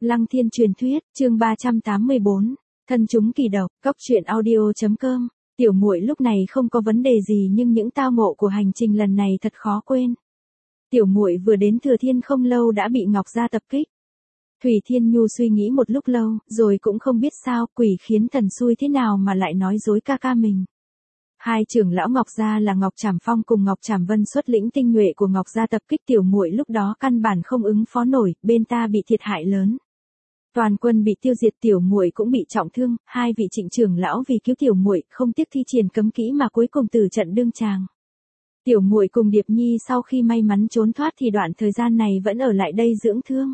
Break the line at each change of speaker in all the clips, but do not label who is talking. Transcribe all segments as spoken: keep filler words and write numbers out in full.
Lăng Thiên truyền thuyết, chương ba trăm tám mươi bốn, thân chúng kỳ độc, góc truyện audio chấm com. Tiểu muội lúc này không có vấn đề gì nhưng những tao ngộ của hành trình lần này thật khó quên. Tiểu muội vừa đến Thừa Thiên không lâu đã bị Ngọc Gia tập kích. Thủy Thiên Nhu suy nghĩ một lúc lâu, rồi cũng không biết sao, quỷ khiến thần xui thế nào mà lại nói dối ca ca mình. Hai trưởng lão Ngọc Gia là Ngọc Trảm Phong cùng Ngọc Trảm Vân xuất lĩnh tinh nhuệ của Ngọc Gia tập kích tiểu muội lúc đó căn bản không ứng phó nổi, bên ta bị thiệt hại lớn. Toàn quân bị tiêu diệt, tiểu muội cũng bị trọng thương, hai vị trịnh trưởng lão vì cứu tiểu muội không tiếc thi triển cấm kỹ mà cuối cùng tử trận đương tràng. Tiểu muội cùng Điệp Nhi sau khi may mắn trốn thoát thì đoạn thời gian này vẫn ở lại đây dưỡng thương.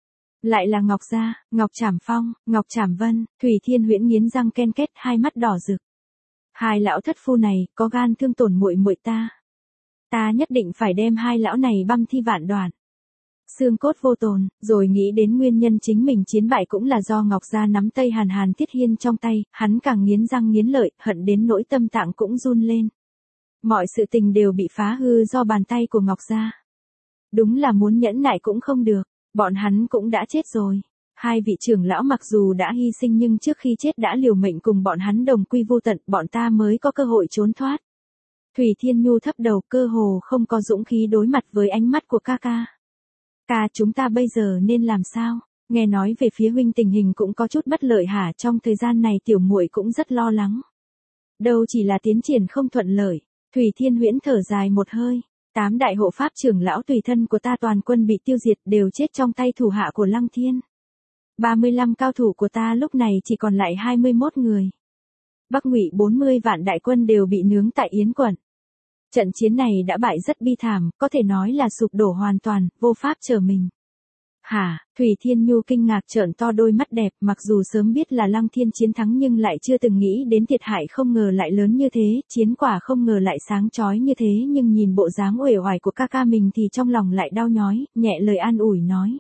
Lại là Ngọc Gia, Ngọc Trảm Phong, Ngọc Trảm Vân, Thủy Thiên Huyễn nghiến răng ken két, hai mắt đỏ rực. Hai lão thất phu này có gan thương tổn muội muội ta. Ta nhất định phải đem hai lão này băm thi vạn đoạn. Xương cốt vô tồn, rồi nghĩ đến nguyên nhân chính mình chiến bại cũng là do Ngọc Gia nắm tay Hàn Hàn Thiết Hiên trong tay, hắn càng nghiến răng nghiến lợi, hận đến nỗi tâm tạng cũng run lên. Mọi sự tình đều bị phá hư do bàn tay của Ngọc Gia. Đúng là muốn nhẫn nại cũng không được, bọn hắn cũng đã chết rồi. Hai vị trưởng lão mặc dù đã hy sinh nhưng trước khi chết đã liều mệnh cùng bọn hắn đồng quy vô tận, bọn ta mới có cơ hội trốn thoát. Thủy Thiên Nhu thấp đầu, cơ hồ không có dũng khí đối mặt với ánh mắt của ca ca. Ca, chúng ta bây giờ nên làm sao? Nghe nói về phía huynh tình hình cũng có chút bất lợi hả? Trong thời gian này tiểu muội cũng rất lo lắng. Đâu chỉ là tiến triển không thuận lợi. Thủy Thiên Huyễn thở dài một hơi. Tám đại hộ pháp trưởng lão tùy thân của ta toàn quân bị tiêu diệt, đều chết trong tay thủ hạ của Lăng Thiên. ba mươi lăm cao thủ của ta lúc này chỉ còn lại hai mươi mốt người. Bắc Ngụy bốn mươi vạn đại quân đều bị nướng tại Yến quận. Trận chiến này đã bại rất bi thảm, có thể nói là sụp đổ hoàn toàn, vô pháp trở mình. Hả? Thủy Thiên Nhu kinh ngạc trợn to đôi mắt đẹp, mặc dù sớm biết là Lăng Thiên chiến thắng nhưng lại chưa từng nghĩ đến thiệt hại không ngờ lại lớn như thế, chiến quả không ngờ lại sáng chói như thế, nhưng nhìn bộ dáng uể oải của ca ca mình thì trong lòng lại đau nhói, nhẹ lời an ủi nói.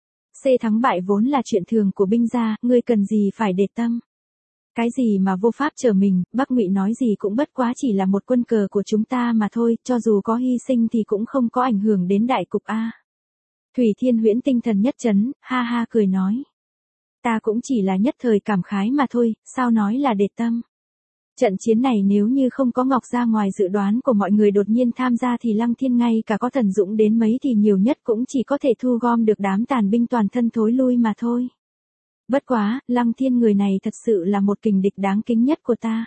C thắng bại vốn là chuyện thường của binh gia, ngươi cần gì phải để tâm. Cái gì mà vô pháp trở mình, Bắc Ngụy nói gì cũng bất quá chỉ là một quân cờ của chúng ta mà thôi, cho dù có hy sinh thì cũng không có ảnh hưởng đến đại cục a. Thủy Thiên Huyễn tinh thần nhất chấn, ha ha cười nói. Ta cũng chỉ là nhất thời cảm khái mà thôi, sao nói là để tâm. Trận chiến này nếu như không có Ngọc Gia ngoài dự đoán của mọi người đột nhiên tham gia thì Lăng Thiên ngay cả có thần dũng đến mấy thì nhiều nhất cũng chỉ có thể thu gom được đám tàn binh toàn thân thối lui mà thôi. Bất quá, Lăng Thiên người này thật sự là một kình địch đáng kính nhất của ta.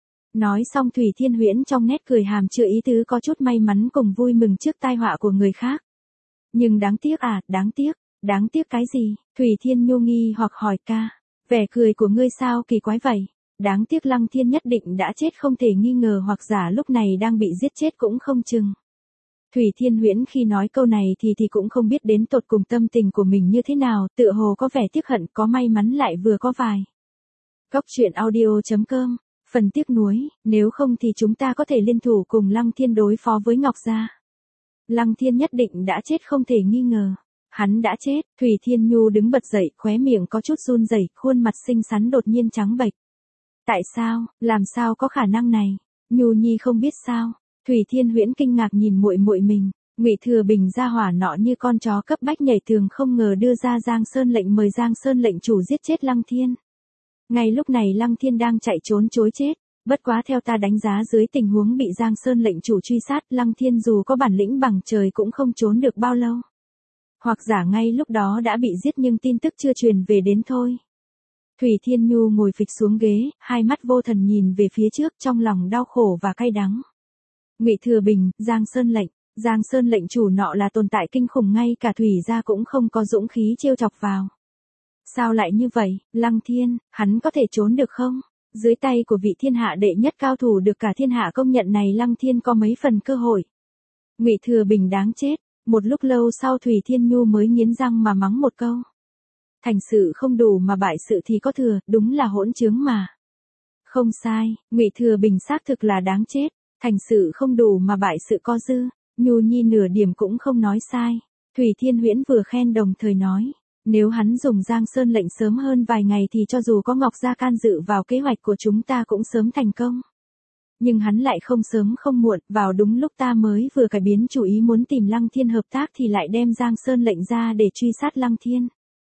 Nói xong Thủy Thiên Huyễn trong nét cười hàm chứa ý tứ có chút may mắn cùng vui mừng trước tai họa của người khác. Nhưng đáng tiếc à, đáng tiếc, đáng tiếc cái gì? Thủy Thiên Nhu nghi hoặc hỏi ca. Vẻ cười của ngươi sao kỳ quái vậy? Đáng tiếc Lăng Thiên nhất định đã chết không thể nghi ngờ hoặc giả lúc này đang bị giết chết cũng không chừng. Thủy Thiên Huyễn khi nói câu này thì thì cũng không biết đến tột cùng tâm tình của mình như thế nào, tựa hồ có vẻ tiếc hận, có may mắn lại vừa có vài. Góc truyện audio chấm com, phần tiếc nuối, nếu không thì chúng ta có thể liên thủ cùng Lăng Thiên đối phó với Ngọc Gia. Lăng Thiên nhất định đã chết không thể nghi ngờ. Hắn đã chết, Thủy Thiên Nhu đứng bật dậy, khóe miệng có chút run rẩy, khuôn mặt xinh xắn đột nhiên trắng bệch. Tại sao, làm sao có khả năng này? Nhu Nhi không biết sao? Thủy Thiên Huyễn kinh ngạc nhìn muội muội mình, Ngụy Thừa Bình ra hỏa nọ như con chó cấp bách nhảy tường không ngờ đưa ra Giang Sơn lệnh mời Giang Sơn lệnh chủ giết chết Lăng Thiên. Ngay lúc này Lăng Thiên đang chạy trốn chối chết, bất quá theo ta đánh giá dưới tình huống bị Giang Sơn lệnh chủ truy sát, Lăng Thiên dù có bản lĩnh bằng trời cũng không trốn được bao lâu. Hoặc giả ngay lúc đó đã bị giết nhưng tin tức chưa truyền về đến thôi. Thủy Thiên Nhu ngồi phịch xuống ghế, hai mắt vô thần nhìn về phía trước trong lòng đau khổ và cay đắng. Ngụy Thừa Bình, Giang Sơn lệnh, Giang Sơn lệnh chủ nọ là tồn tại kinh khủng ngay cả Thủy gia cũng không có dũng khí trêu chọc vào. Sao lại như vậy, Lăng Thiên, hắn có thể trốn được không? Dưới tay của vị thiên hạ đệ nhất cao thủ được cả thiên hạ công nhận này Lăng Thiên có mấy phần cơ hội. Ngụy Thừa Bình đáng chết, một lúc lâu sau Thủy Thiên Nhu mới nghiến răng mà mắng một câu. Thành sự không đủ mà bại sự thì có thừa, đúng là hỗn trướng mà. Không sai, Ngụy Thừa Bình xác thực là đáng chết, thành sự không đủ mà bại sự có dư, Nhu Nhi nửa điểm cũng không nói sai. Thủy Thiên Huyễn vừa khen đồng thời nói, nếu hắn dùng Giang Sơn lệnh sớm hơn vài ngày thì cho dù có Ngọc Gia can dự vào kế hoạch của chúng ta cũng sớm thành công. Nhưng hắn lại không sớm không muộn, vào đúng lúc ta mới vừa cải biến chủ ý muốn tìm Lăng Thiên hợp tác thì lại đem Giang Sơn lệnh ra để truy sát Lăng Thiên.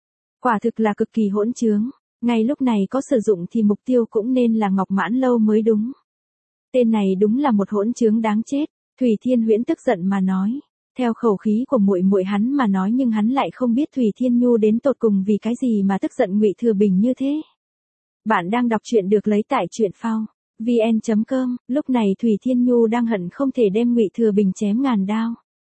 Quả thực là cực kỳ hỗn trướng, ngay lúc này có sử dụng thì mục tiêu cũng nên là Ngọc Mãn Lâu mới đúng. Tên này đúng là một hỗn trướng đáng chết, Thủy Thiên Huyễn tức giận mà nói. Theo khẩu khí của muội muội hắn mà nói, nhưng hắn lại không biết Thủy Thiên Nhu đến tột cùng vì cái gì mà tức giận Ngụy Thừa Bình như thế. Bạn đang đọc truyện được lấy tại truyện phao vn chấm com, lúc này Thủy Thiên Nhu đang hận không thể đem Ngụy Thừa Bình chém ngàn đao.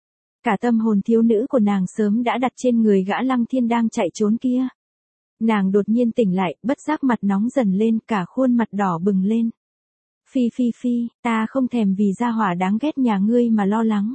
Cả tâm hồn thiếu nữ của nàng sớm đã đặt trên người gã Lăng Thiên đang chạy trốn kia. Nàng đột nhiên tỉnh lại, bất giác mặt nóng dần lên, cả khuôn mặt đỏ bừng lên. Phi phi phi, ta không thèm vì gia hỏa đáng ghét nhà ngươi mà lo lắng.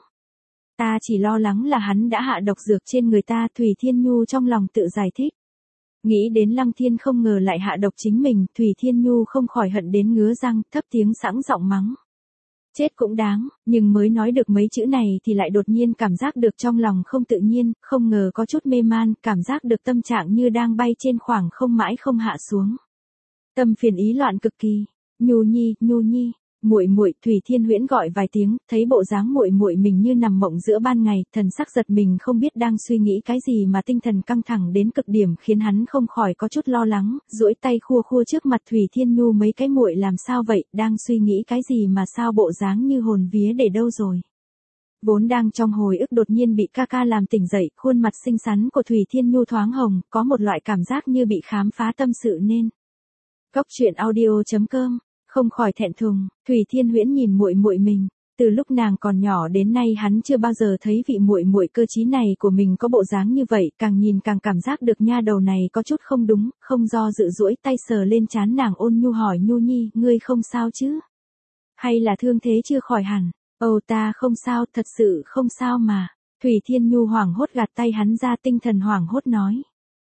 Ta chỉ lo lắng là hắn đã hạ độc dược trên người ta. Thủy Thiên Nhu trong lòng tự giải thích. Nghĩ đến Lăng Thiên không ngờ lại hạ độc chính mình, Thủy Thiên Nhu không khỏi hận đến ngứa răng, thấp tiếng sẵn giọng mắng. Chết cũng đáng, nhưng mới nói được mấy chữ này thì lại đột nhiên cảm giác được trong lòng không tự nhiên, không ngờ có chút mê man, cảm giác được tâm trạng như đang bay trên khoảng không mãi không hạ xuống. Tâm phiền ý loạn cực kỳ. Nhu Nhi, Nhu Nhi, muội muội. Thủy Thiên Huyễn gọi vài tiếng, thấy bộ dáng muội muội mình như nằm mộng giữa ban ngày, thần sắc giật mình không biết đang suy nghĩ cái gì mà tinh thần căng thẳng đến cực điểm khiến hắn không khỏi có chút lo lắng, duỗi tay khua khua trước mặt Thủy Thiên Nhu mấy cái. Muội làm sao vậy, đang suy nghĩ cái gì mà sao bộ dáng như hồn vía để đâu rồi. Vốn đang trong hồi ức đột nhiên bị ca ca làm tỉnh dậy, khuôn mặt xinh xắn của Thủy Thiên Nhu thoáng hồng, có một loại cảm giác như bị khám phá tâm sự nên. Góc truyện audio chấm com, không khỏi thẹn thùng. Thủy Thiên Huyễn nhìn muội muội mình, từ lúc nàng còn nhỏ đến nay hắn chưa bao giờ thấy vị muội muội cơ trí này của mình có bộ dáng như vậy, càng nhìn càng cảm giác được nha đầu này có chút không đúng, không do dự duỗi tay sờ lên trán nàng ôn nhu hỏi. Nhu Nhi, ngươi không sao chứ? Hay là thương thế chưa khỏi hẳn? Ồ, ta không sao, thật sự không sao mà. Thủy Thiên Nhu hoảng hốt gạt tay hắn ra, tinh thần hoảng hốt nói.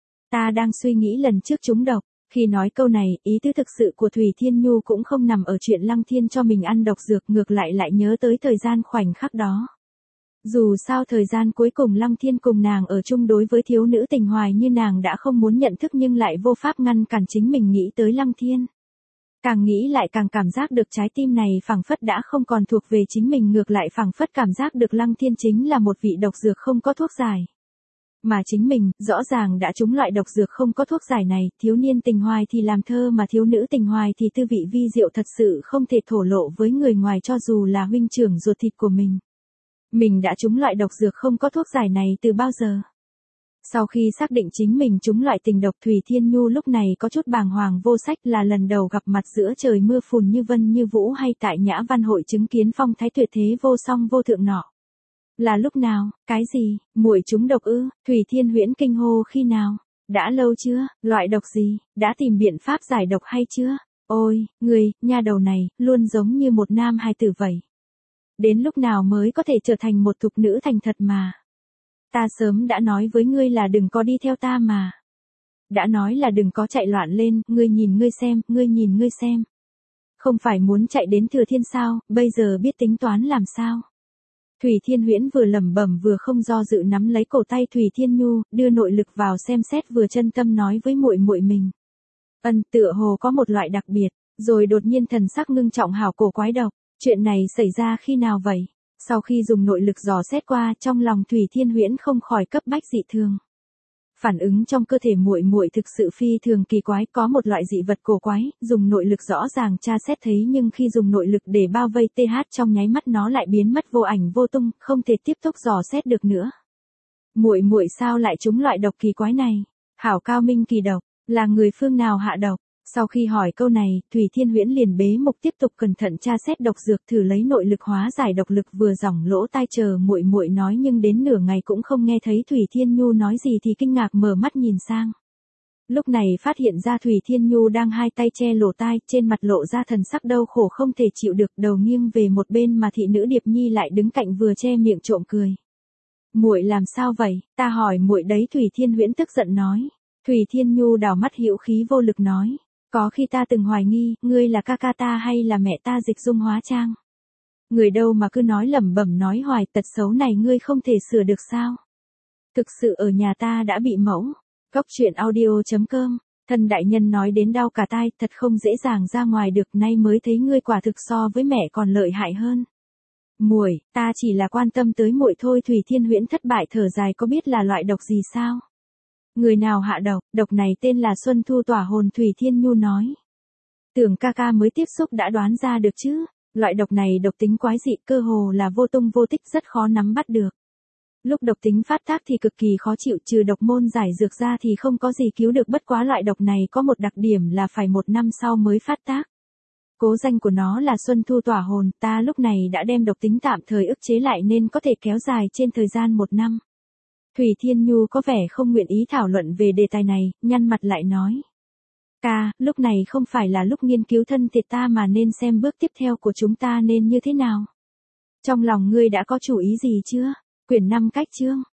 Ta đang suy nghĩ lần trước trúng độc. Khi nói câu này, ý tứ thực sự của Thủy Thiên Nhu cũng không nằm ở chuyện Lăng Thiên cho mình ăn độc dược, ngược lại lại nhớ tới thời gian khoảnh khắc đó. Dù sao thời gian cuối cùng Lăng Thiên cùng nàng ở chung, đối với thiếu nữ tình hoài như nàng đã không muốn nhận thức nhưng lại vô pháp ngăn cản chính mình nghĩ tới Lăng Thiên. Càng nghĩ lại càng cảm giác được trái tim này phảng phất đã không còn thuộc về chính mình, ngược lại phảng phất cảm giác được Lăng Thiên chính là một vị độc dược không có thuốc giải. Mà chính mình, rõ ràng đã trúng loại độc dược không có thuốc giải này, thiếu niên tình hoài thì làm thơ mà thiếu nữ tình hoài thì tư vị vi diệu thật sự không thể thổ lộ với người ngoài, cho dù là huynh trưởng ruột thịt của mình. Mình đã trúng loại độc dược không có thuốc giải này từ bao giờ? Sau khi xác định chính mình trúng loại tình độc, Thủy Thiên Nhu lúc này có chút bàng hoàng vô sách, là lần đầu gặp mặt giữa trời mưa phùn như vân như vũ hay tại Nhã Văn hội chứng kiến phong thái tuyệt thế vô song vô thượng nọ. Là lúc nào, cái gì, muội trúng độc ư? Thủy Thiên Huyễn kinh hô. Khi nào? Đã lâu chưa? Loại độc gì? Đã tìm biện pháp giải độc hay chưa? Ôi, người, nha đầu này, luôn giống như một nam hài tử vậy. Đến lúc nào mới có thể trở thành một thục nữ thành thật mà. Ta sớm đã nói với ngươi là đừng có đi theo ta mà. Đã nói là đừng có chạy loạn lên, ngươi nhìn ngươi xem, ngươi nhìn ngươi xem. Không phải muốn chạy đến Thừa Thiên sao, bây giờ biết tính toán làm sao? Thủy Thiên Huyễn vừa lẩm bẩm vừa không do dự nắm lấy cổ tay Thủy Thiên Nhu, đưa nội lực vào xem xét, vừa chân tâm nói với muội muội mình. Ân, tựa hồ có một loại đặc biệt, rồi đột nhiên thần sắc ngưng trọng hảo cổ quái độc. Chuyện này xảy ra khi nào vậy? Sau khi dùng nội lực dò xét qua, trong lòng Thủy Thiên Huyễn không khỏi cấp bách dị thường. Phản ứng trong cơ thể muội muội thực sự phi thường kỳ quái, có một loại dị vật cổ quái, dùng nội lực rõ ràng tra xét thấy, nhưng khi dùng nội lực để bao vây th trong nháy mắt nó lại biến mất vô ảnh vô tung, không thể tiếp tục dò xét được nữa. Muội muội sao lại trúng loại độc kỳ quái này? Hảo cao minh kỳ độc, là người phương nào hạ độc? Sau khi hỏi câu này, Thủy Thiên Huyễn liền bế mục tiếp tục cẩn thận tra xét độc dược, thử lấy nội lực hóa giải độc lực, vừa giỏng lỗ tai chờ muội muội nói, nhưng đến nửa ngày cũng không nghe thấy Thủy Thiên Nhu nói gì thì kinh ngạc mở mắt nhìn sang. Lúc này phát hiện ra Thủy Thiên Nhu đang hai tay che lỗ tai, trên mặt lộ ra thần sắc đau khổ không thể chịu được, đầu nghiêng về một bên mà thị nữ Điệp Nhi lại đứng cạnh vừa che miệng trộm cười. Muội làm sao vậy? Ta hỏi muội đấy. Thủy Thiên Huyễn tức giận nói. Thủy Thiên Nhu đảo mắt hữu khí vô lực nói. Có khi ta từng hoài nghi, ngươi là ca ca ta hay là mẹ ta dịch dung hóa trang. Người đâu mà cứ nói lẩm bẩm nói hoài, tật xấu này ngươi không thể sửa được sao? Thực sự ở nhà ta đã bị mẫu. Góc truyện audio chấm com, thân đại nhân nói đến đau cả tai, thật không dễ dàng ra ngoài được, nay mới thấy ngươi quả thực so với mẹ còn lợi hại hơn. Muội, ta chỉ là quan tâm tới muội thôi. Thủy Thiên Huyễn thất bại thở dài, có biết là loại độc gì sao? Người nào hạ độc, độc này tên là Xuân Thu Tỏa Hồn, Thủy Thiên Nhu nói. Tưởng ca ca mới tiếp xúc đã đoán ra được chứ, loại độc này độc tính quái dị, cơ hồ là vô tung vô tích, rất khó nắm bắt được. Lúc độc tính phát tác thì cực kỳ khó chịu, trừ độc môn giải dược ra thì không có gì cứu được, bất quá loại độc này có một đặc điểm là phải một năm sau mới phát tác. Cố danh của nó là Xuân Thu Tỏa Hồn, ta lúc này đã đem độc tính tạm thời ức chế lại nên có thể kéo dài trên thời gian một năm. Thủy Thiên Nhu có vẻ không nguyện ý thảo luận về đề tài này, nhăn mặt lại nói. Ca, lúc này không phải là lúc nghiên cứu thân thiệt ta mà nên xem bước tiếp theo của chúng ta nên như thế nào. Trong lòng ngươi đã có chủ ý gì chưa? Quyển năm cách chương.